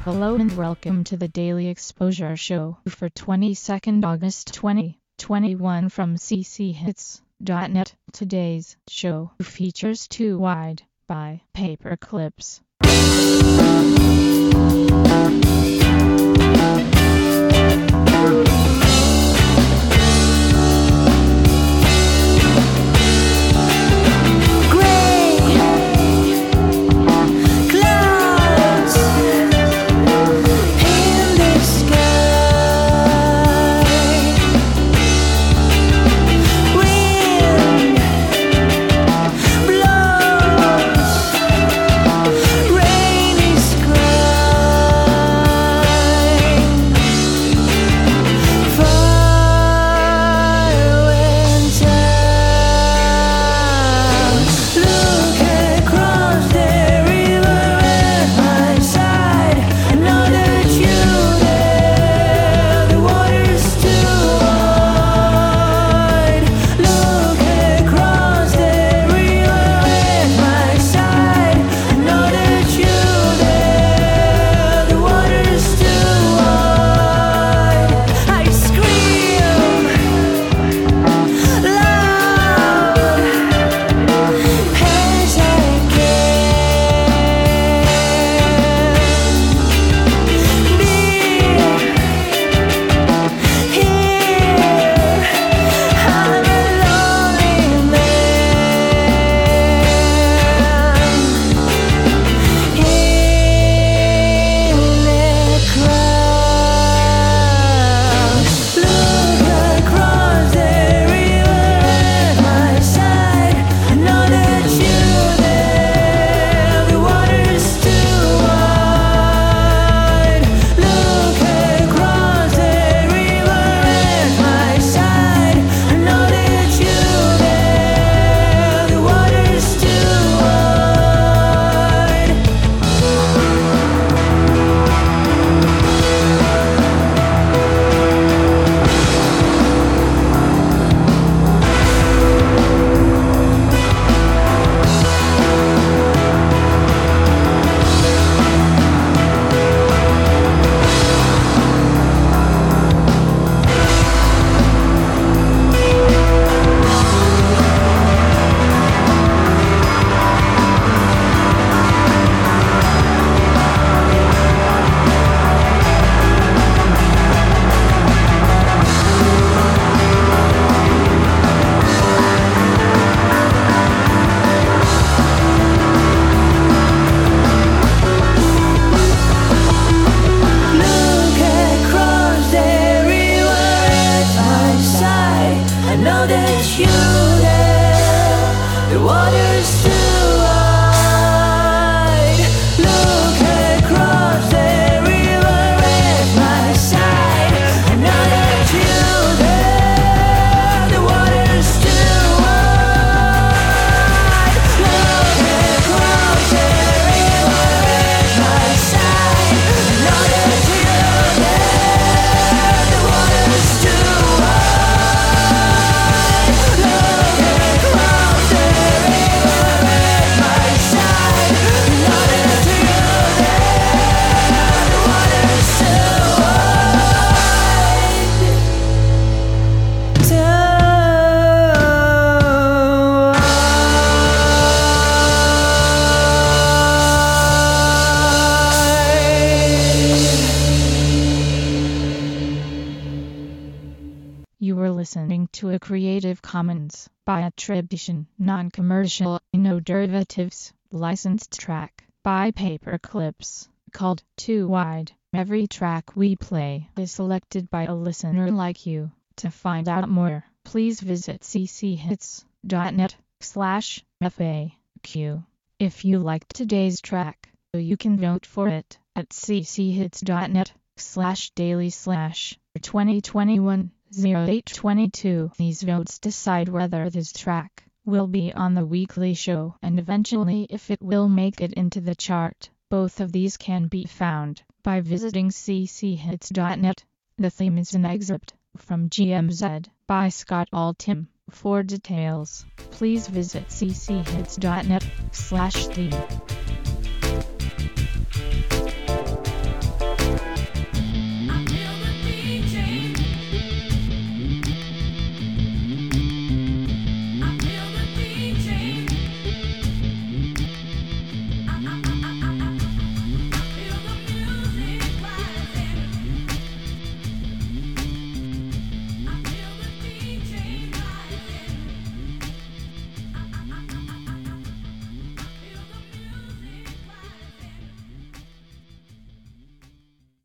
Hello and welcome to the Daily Exposure Show for 22nd August 2021 from cchits.net. Today's show features Too Wide by Paperclips. You were listening to a Creative Commons by attribution, non-commercial, no derivatives, licensed track by Paperclips called Too Wide. Every track we play is selected by a listener like you. To find out more, please visit cchits.net/FAQ. If you liked today's track, you can vote for it at cchits.net/daily/2021. 0822. These votes decide whether this track will be on the weekly show and eventually if it will make it into the chart. Both of these can be found by visiting cchits.net. The theme is an excerpt from GMZ by Scott Altham. For details, please visit cchits.net/theme.